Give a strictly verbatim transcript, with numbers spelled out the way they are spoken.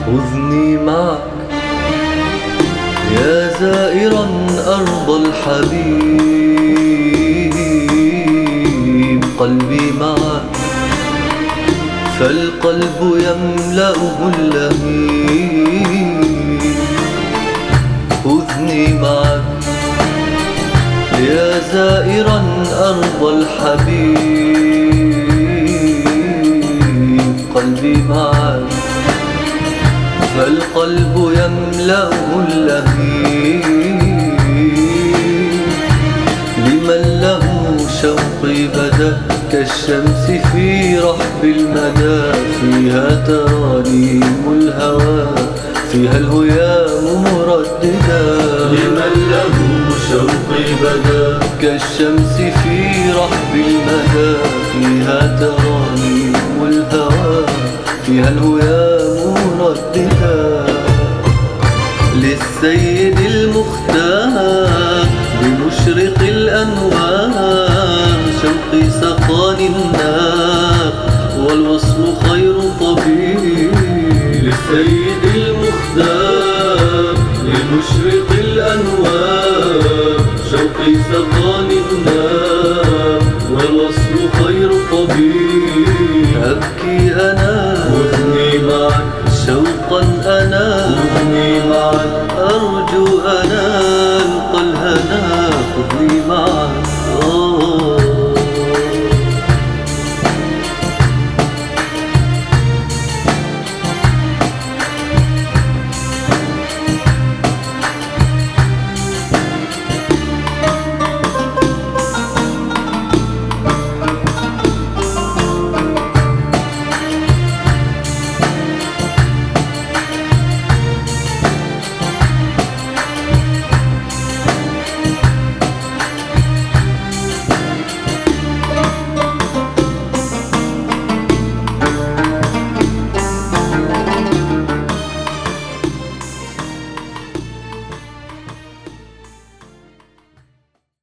خذني معك يا زائرا أرض الحبيب، قلبي معك فالقلب يملأه اللهيب. خذني معك يا زائرا أرض الحبيب، قلبي معك فالقلب يملأه اللهيب. لمن له شوقي بدا كالشمس في رحب المدى، فيها ترانيم الهوى، فيها الهيام مرددا. لمن له شوقي بدا كالشمس في رحب المدى، فيها ترانيم الهوى، فيها الهيام مرددا. للسيد المختار بمشرق الأنوار، شوقي سقاني النار والوصل خير طبيب. للسيد